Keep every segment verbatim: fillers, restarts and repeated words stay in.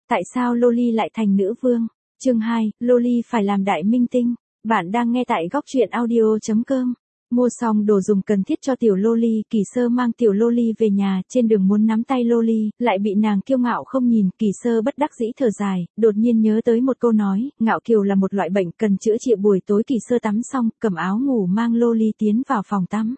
tại sao Loli lại thành nữ vương? Chương hai, Loli phải làm đại minh tinh. Bạn đang nghe tại góc truyện audio chấm com. Mua xong đồ dùng cần thiết cho tiểu Loli, Kỳ Sơ mang tiểu Loli về nhà, trên đường muốn nắm tay Loli, lại bị nàng kiêu ngạo không nhìn, Kỳ Sơ bất đắc dĩ thở dài, đột nhiên nhớ tới một câu nói, ngạo kiều là một loại bệnh cần chữa trị. Buổi tối Kỳ Sơ tắm xong, cầm áo ngủ mang Loli tiến vào phòng tắm.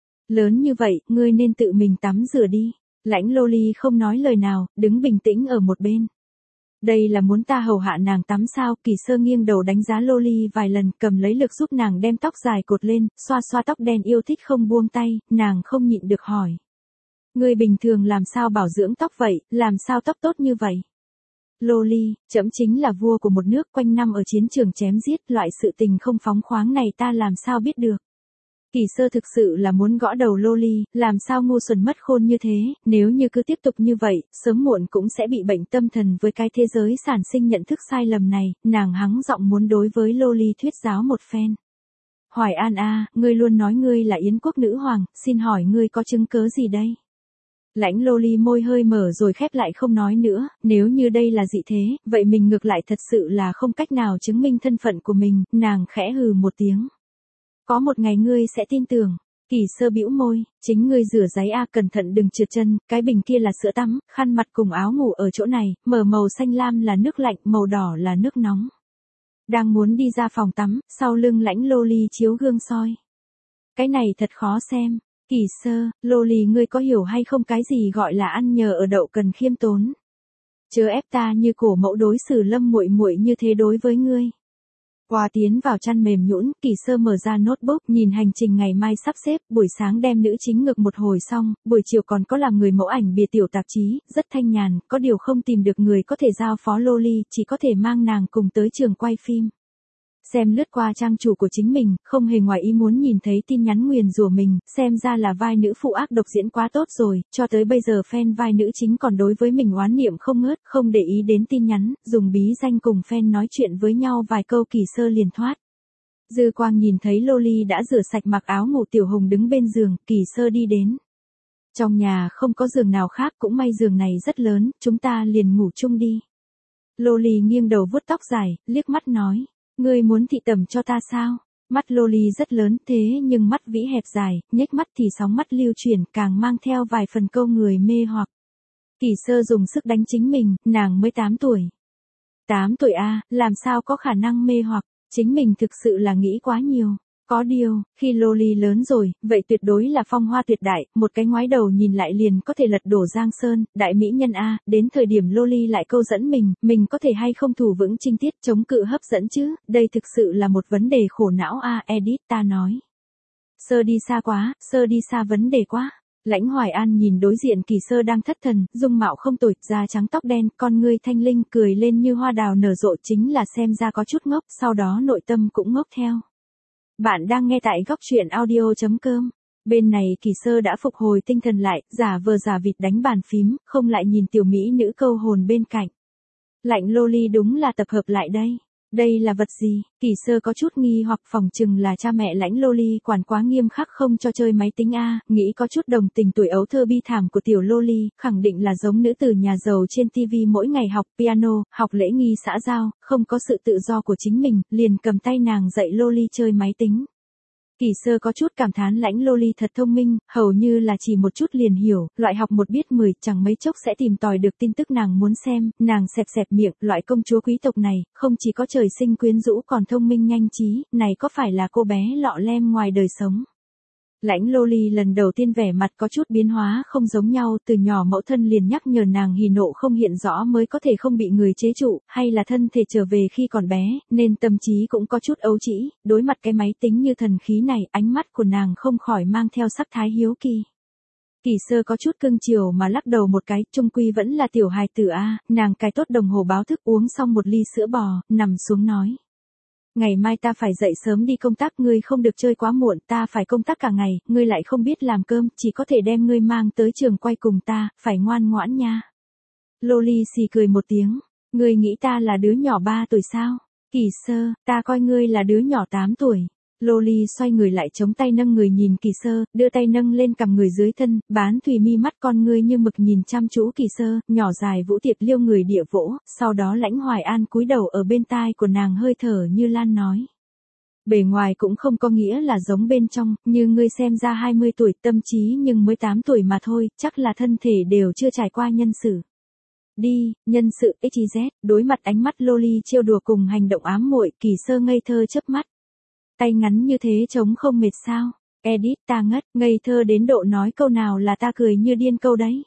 Lớn như vậy, ngươi nên tự mình tắm rửa đi. Lãnh Loli không nói lời nào, đứng bình tĩnh ở một bên. Đây là muốn ta hầu hạ nàng tắm sao? Kỳ Sơ nghiêng đầu đánh giá Loli vài lần, cầm lấy lực giúp nàng đem tóc dài cột lên, xoa xoa tóc đen yêu thích không buông tay, nàng không nhịn được hỏi. Ngươi bình thường làm sao bảo dưỡng tóc vậy, làm sao tóc tốt như vậy? Loli, trẫm chính là vua của một nước, quanh năm ở chiến trường chém giết, loại sự tình không phóng khoáng này ta làm sao biết được. Kỳ Sơ thực sự là muốn gõ đầu Loli, làm sao ngu xuẩn mất khôn như thế, nếu như cứ tiếp tục như vậy, sớm muộn cũng sẽ bị bệnh tâm thần. Với cái thế giới sản sinh nhận thức sai lầm này, nàng hắng giọng muốn đối với Loli thuyết giáo một phen. Hoài An a, ngươi luôn nói ngươi là Yến quốc nữ hoàng, xin hỏi ngươi có chứng cớ gì đây? Lãnh Loli môi hơi mở rồi khép lại không nói nữa, nếu như đây là dị thế, vậy mình ngược lại thật sự là không cách nào chứng minh thân phận của mình, nàng khẽ hừ một tiếng. Có một ngày ngươi sẽ tin tưởng. Kỳ Sơ bĩu môi, chính ngươi rửa giấy a, cẩn thận đừng trượt chân, cái bình kia là sữa tắm, khăn mặt cùng áo ngủ ở chỗ này, mở màu xanh lam là nước lạnh, màu đỏ là nước nóng. Đang muốn đi ra phòng tắm, sau lưng Lãnh Loli chiếu gương soi. Cái này thật khó xem. Kỳ Sơ, Loli ngươi có hiểu hay không cái gì gọi là ăn nhờ ở đậu cần khiêm tốn. Chớ ép ta như cổ mẫu đối xử Lâm muội muội như thế đối với ngươi. Qua tiến vào chăn mềm nhũn, Kỳ Sơ mở ra notebook, nhìn hành trình ngày mai sắp xếp, buổi sáng đem nữ chính ngược một hồi xong, buổi chiều còn có làm người mẫu ảnh bìa tiểu tạp chí, rất thanh nhàn, có điều không tìm được người có thể giao phó Loli, chỉ có thể mang nàng cùng tới trường quay phim. Xem lướt qua trang chủ của chính mình, không hề ngoài ý muốn nhìn thấy tin nhắn nguyền rủa mình, xem ra là vai nữ phụ ác độc diễn quá tốt rồi, cho tới bây giờ fan vai nữ chính còn đối với mình oán niệm không ngớt, không để ý đến tin nhắn, dùng bí danh cùng fan nói chuyện với nhau vài câu. Kỳ Sơ liền thoát. Dư quang nhìn thấy Loli đã rửa sạch mặc áo ngủ, Tiểu Hồng đứng bên giường, Kỳ Sơ đi đến. Trong nhà không có giường nào khác, cũng may giường này rất lớn, chúng ta liền ngủ chung đi. Loli nghiêng đầu vuốt tóc dài, liếc mắt nói. Ngươi muốn thị tẩm cho ta sao? Mắt Loli rất lớn thế nhưng mắt vĩ hẹp dài, nhếch mắt thì sóng mắt lưu chuyển, càng mang theo vài phần câu người mê hoặc. Kỳ Sơ dùng sức đánh chính mình, nàng mới tám tuổi. tám tuổi a, làm sao có khả năng mê hoặc, chính mình thực sự là nghĩ quá nhiều. Có điều, khi Loli lớn rồi, vậy tuyệt đối là phong hoa tuyệt đại, một cái ngoái đầu nhìn lại liền có thể lật đổ Giang Sơn, đại mỹ nhân a, đến thời điểm Loli lại câu dẫn mình, mình có thể hay không thủ vững trinh tiết chống cự hấp dẫn chứ, đây thực sự là một vấn đề khổ não a, edit ta nói. Sơ đi xa quá, sơ đi xa vấn đề quá. Lãnh Hoài An nhìn đối diện Kỳ Sơ đang thất thần, dung mạo không tồi, da trắng tóc đen, con ngươi thanh linh, cười lên như hoa đào nở rộ, chính là xem ra có chút ngốc, sau đó nội tâm cũng ngốc theo. Bạn đang nghe tại góc truyện audio chấm com. Bên này Kỳ Sơ đã phục hồi tinh thần lại, giả vờ giả vịt đánh bàn phím, không lại nhìn tiểu mỹ nữ câu hồn bên cạnh. Lãnh Loli đúng là tập hợp lại đây. Đây là vật gì? Kỳ Sơ có chút nghi hoặc, phòng chừng là cha mẹ Lãnh Loli quản quá nghiêm khắc không cho chơi máy tính a, nghĩ có chút đồng tình tuổi ấu thơ bi thảm của tiểu Loli, khẳng định là giống nữ tử nhà giàu trên ti vi mỗi ngày học piano, học lễ nghi xã giao, không có sự tự do của chính mình, liền cầm tay nàng dạy Loli chơi máy tính. Kỳ Sơ có chút cảm thán Lãnh Loli thật thông minh, hầu như là chỉ một chút liền hiểu, loại học một biết mười, chẳng mấy chốc sẽ tìm tòi được tin tức nàng muốn xem, nàng xẹp xẹp miệng, loại công chúa quý tộc này, không chỉ có trời sinh quyến rũ còn thông minh nhanh trí, này có phải là cô bé lọ lem ngoài đời sống. Lãnh Loli lần đầu tiên vẻ mặt có chút biến hóa không giống nhau, từ nhỏ mẫu thân liền nhắc nhở nàng hỉ nộ không hiện rõ mới có thể không bị người chế trụ, hay là thân thể trở về khi còn bé, nên tâm trí cũng có chút ấu trĩ, đối mặt cái máy tính như thần khí này, ánh mắt của nàng không khỏi mang theo sắc thái hiếu kỳ. Kỳ Sơ có chút cưng chiều mà lắc đầu một cái, chung quy vẫn là tiểu hài tử a, nàng cài tốt đồng hồ báo thức uống xong một ly sữa bò, nằm xuống nói. Ngày mai ta phải dậy sớm đi công tác, ngươi không được chơi quá muộn, ta phải công tác cả ngày, ngươi lại không biết làm cơm, chỉ có thể đem ngươi mang tới trường quay cùng ta, phải ngoan ngoãn nha. Loli xì cười một tiếng, ngươi nghĩ ta là đứa nhỏ ba tuổi sao? Kỳ Sơ, ta coi ngươi là đứa nhỏ tám tuổi. Loli xoay người lại chống tay nâng người nhìn Kỳ Sơ, đưa tay nâng lên cằm người dưới thân, bán thùy mi mắt con ngươi như mực nhìn chăm chú Kỳ Sơ, nhỏ dài vũ tiệp liêu người địa vỗ, sau đó Lãnh Hoài An cúi đầu ở bên tai của nàng hơi thở như lan nói. Bề ngoài cũng không có nghĩa là giống bên trong, như ngươi xem ra hai mươi tuổi tâm trí nhưng mới tám tuổi mà thôi, chắc là thân thể đều chưa trải qua nhân sự. Đi, nhân sự ích zét, đối mặt ánh mắt Loli trêu đùa cùng hành động ám muội, Kỳ Sơ ngây thơ chớp mắt. Tay ngắn như thế trống không mệt sao? Edit ta ngất, ngây thơ đến độ nói câu nào là ta cười như điên câu đấy.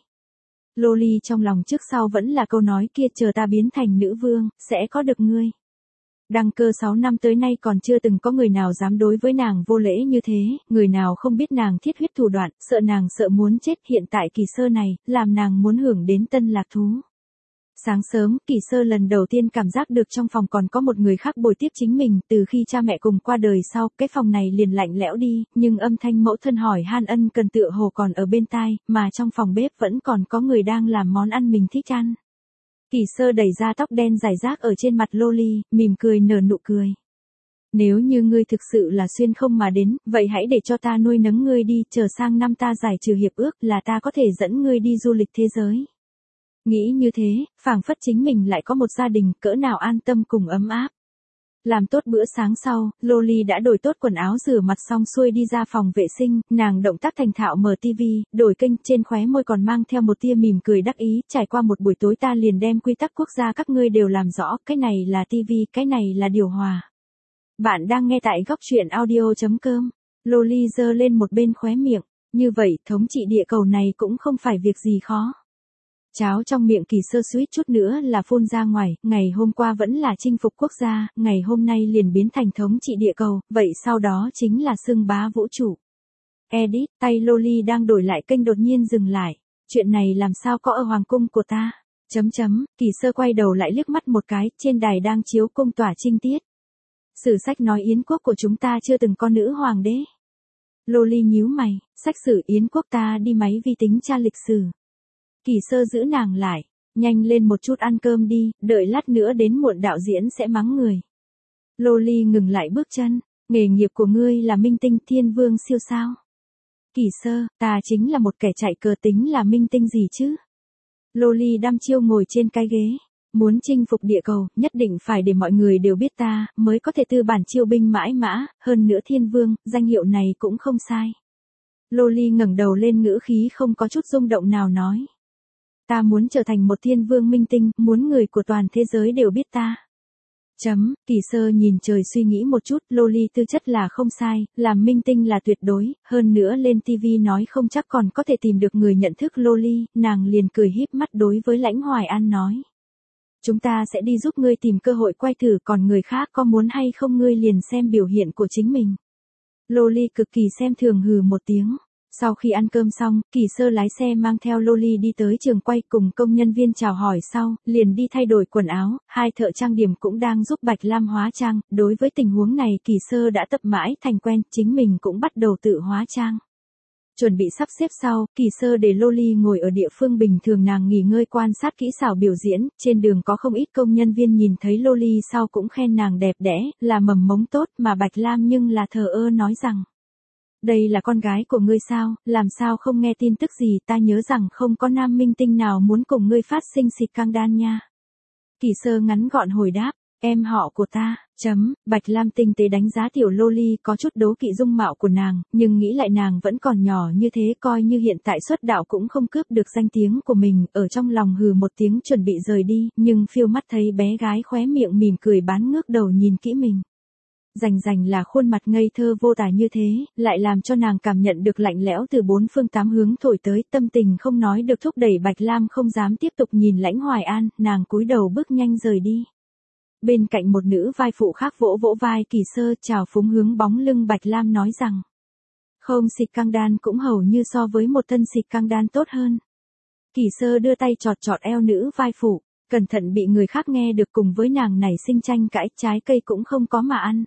Loli trong lòng trước sau vẫn là câu nói kia, chờ ta biến thành nữ vương, sẽ có được ngươi. Đăng cơ sáu năm tới nay còn chưa từng có người nào dám đối với nàng vô lễ như thế, người nào không biết nàng thiết huyết thủ đoạn, sợ nàng sợ muốn chết, hiện tại Kỳ Sơ này, làm nàng muốn hưởng đến tân lạc thú. Sáng sớm, Kỳ Sơ lần đầu tiên cảm giác được trong phòng còn có một người khác bồi tiếp chính mình, từ khi cha mẹ cùng qua đời sau, cái phòng này liền lạnh lẽo đi, nhưng âm thanh mẫu thân hỏi han ân cần tựa hồ còn ở bên tai, mà trong phòng bếp vẫn còn có người đang làm món ăn mình thích ăn. Kỳ Sơ đẩy ra tóc đen rải rác ở trên mặt Loli, mỉm cười nở nụ cười. Nếu như ngươi thực sự là xuyên không mà đến, vậy hãy để cho ta nuôi nấng ngươi đi, chờ sang năm ta giải trừ hiệp ước là ta có thể dẫn ngươi đi du lịch thế giới. Nghĩ như thế, phảng phất chính mình lại có một gia đình cỡ nào an tâm cùng ấm áp. Làm tốt bữa sáng sau, Loli đã đổi tốt quần áo rửa mặt xong xuôi đi ra phòng vệ sinh, nàng động tác thành thạo mở tivi, đổi kênh, trên khóe môi còn mang theo một tia mỉm cười đắc ý, trải qua một buổi tối ta liền đem quy tắc quốc gia các ngươi đều làm rõ, cái này là tivi, cái này là điều hòa. Bạn đang nghe tại góc truyện audio chấm com. Loli giơ lên một bên khóe miệng, như vậy thống trị địa cầu này cũng không phải việc gì khó. Cháo trong miệng Kỳ Sơ suýt chút nữa là phun ra ngoài, ngày hôm qua vẫn là chinh phục quốc gia, ngày hôm nay liền biến thành thống trị địa cầu, vậy sau đó chính là xưng bá vũ trụ. Edit, tay Loli đang đổi lại kênh đột nhiên dừng lại, chuyện này làm sao có ở hoàng cung của ta, chấm chấm, Kỳ Sơ quay đầu lại liếc mắt một cái, trên đài đang chiếu cung tỏa trinh tiết. Sử sách nói Yến quốc của chúng ta chưa từng có nữ hoàng đế. Loli nhíu mày, sách sử Yến quốc ta đi máy vi tính tra lịch sử. Kỳ Sơ giữ nàng lại, nhanh lên một chút ăn cơm đi, đợi lát nữa đến muộn đạo diễn sẽ mắng người. Loli ngừng lại bước chân, nghề nghiệp của ngươi là minh tinh thiên vương siêu sao. Kỳ Sơ, ta chính là một kẻ chạy cờ, tính là minh tinh gì chứ. Loli đăm chiêu ngồi trên cái ghế, muốn chinh phục địa cầu, nhất định phải để mọi người đều biết ta, mới có thể tư bản chiêu binh mãi mã, hơn nữa thiên vương, danh hiệu này cũng không sai. Loli ngẩng đầu lên, ngữ khí không có chút rung động nào nói. Ta muốn trở thành một thiên vương minh tinh, muốn người của toàn thế giới đều biết ta. Chấm, Kỳ Sơ nhìn trời suy nghĩ một chút, Loli tư chất là không sai, làm minh tinh là tuyệt đối, hơn nữa lên tivi nói không chắc còn có thể tìm được người nhận thức Loli, nàng liền cười híp mắt đối với Lãnh Hoài An nói. Chúng ta sẽ đi giúp ngươi tìm cơ hội quay thử, còn người khác có muốn hay không ngươi liền xem biểu hiện của chính mình. Loli cực kỳ xem thường hừ một tiếng. Sau khi ăn cơm xong, Kỳ Sơ lái xe mang theo Loli đi tới trường quay cùng công nhân viên chào hỏi sau, liền đi thay đổi quần áo, hai thợ trang điểm cũng đang giúp Bạch Lam hóa trang, đối với tình huống này Kỳ Sơ đã tập mãi thành quen, chính mình cũng bắt đầu tự hóa trang. Chuẩn bị sắp xếp sau, Kỳ Sơ để Loli ngồi ở địa phương bình thường nàng nghỉ ngơi quan sát kỹ xảo biểu diễn, trên đường có không ít công nhân viên nhìn thấy Loli sau cũng khen nàng đẹp đẽ, là mầm mống tốt, mà Bạch Lam nhưng là thờ ơ nói rằng. Đây là con gái của ngươi sao, làm sao không nghe tin tức gì, ta nhớ rằng không có nam minh tinh nào muốn cùng ngươi phát sinh xịt căng đan nha. Kỳ Sơ ngắn gọn hồi đáp, em họ của ta, chấm, Bạch Lam tinh tế đánh giá tiểu Loli, có chút đố kỵ dung mạo của nàng, nhưng nghĩ lại nàng vẫn còn nhỏ như thế, coi như hiện tại xuất đạo cũng không cướp được danh tiếng của mình, ở trong lòng hừ một tiếng chuẩn bị rời đi, nhưng phiêu mắt thấy bé gái khóe miệng mỉm cười bán ngước đầu nhìn kỹ mình. Rành rành là khuôn mặt ngây thơ vô tả như thế, lại làm cho nàng cảm nhận được lạnh lẽo từ bốn phương tám hướng thổi tới, tâm tình không nói được thúc đẩy Bạch Lam không dám tiếp tục nhìn Lãnh Hoài An, nàng cúi đầu bước nhanh rời đi. Bên cạnh một nữ vai phụ khác vỗ vỗ vai Kỳ Sơ, chào phúng hướng bóng lưng Bạch Lam nói rằng. Không xịt căng đan cũng hầu như so với một thân xịt căng đan tốt hơn. Kỳ Sơ đưa tay chọt chọt eo nữ vai phụ, cẩn thận bị người khác nghe được, cùng với nàng nảy sinh tranh cãi, trái cây cũng không có mà ăn.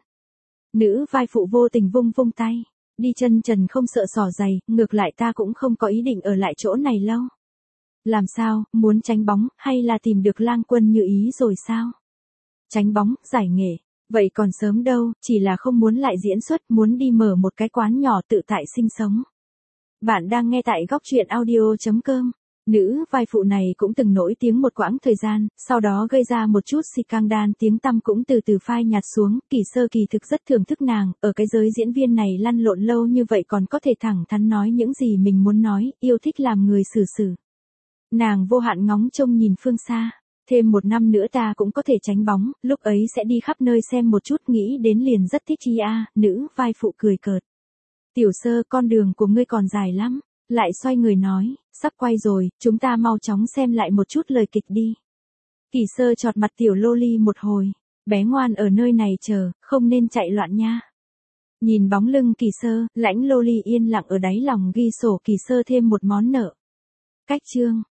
Nữ vai phụ vô tình vung vung tay, đi chân trần không sợ xỏ giày, ngược lại ta cũng không có ý định ở lại chỗ này lâu. Làm sao, muốn tránh bóng, hay là tìm được lang quân như ý rồi sao? Tránh bóng, giải nghệ. Vậy còn sớm đâu, chỉ là không muốn lại diễn xuất, muốn đi mở một cái quán nhỏ tự tại sinh sống. Bạn đang nghe tại góc truyện audio.com. Nữ vai phụ này cũng từng nổi tiếng một quãng thời gian, sau đó gây ra một chút scandal, tiếng tăm cũng từ từ phai nhạt xuống. Kỳ Sơ kỳ thực rất thưởng thức nàng, ở cái giới diễn viên này lăn lộn lâu như vậy còn có thể thẳng thắn nói những gì mình muốn nói, yêu thích làm người xử xử. Nàng vô hạn ngóng trông nhìn phương xa. Thêm một năm nữa ta cũng có thể tránh bóng, lúc ấy sẽ đi khắp nơi xem một chút, nghĩ đến liền rất thích chi a. Nữ vai phụ cười cợt. Tiểu Sơ, con đường của ngươi còn dài lắm. Lại xoay người nói, sắp quay rồi, chúng ta mau chóng xem lại một chút lời kịch đi. Kỳ Sơ chọt mặt tiểu loli một hồi. Bé ngoan ở nơi này chờ, không nên chạy loạn nha. Nhìn bóng lưng Kỳ Sơ, lãnh loli yên lặng ở đáy lòng ghi sổ Kỳ Sơ thêm một món nợ. Cách chương.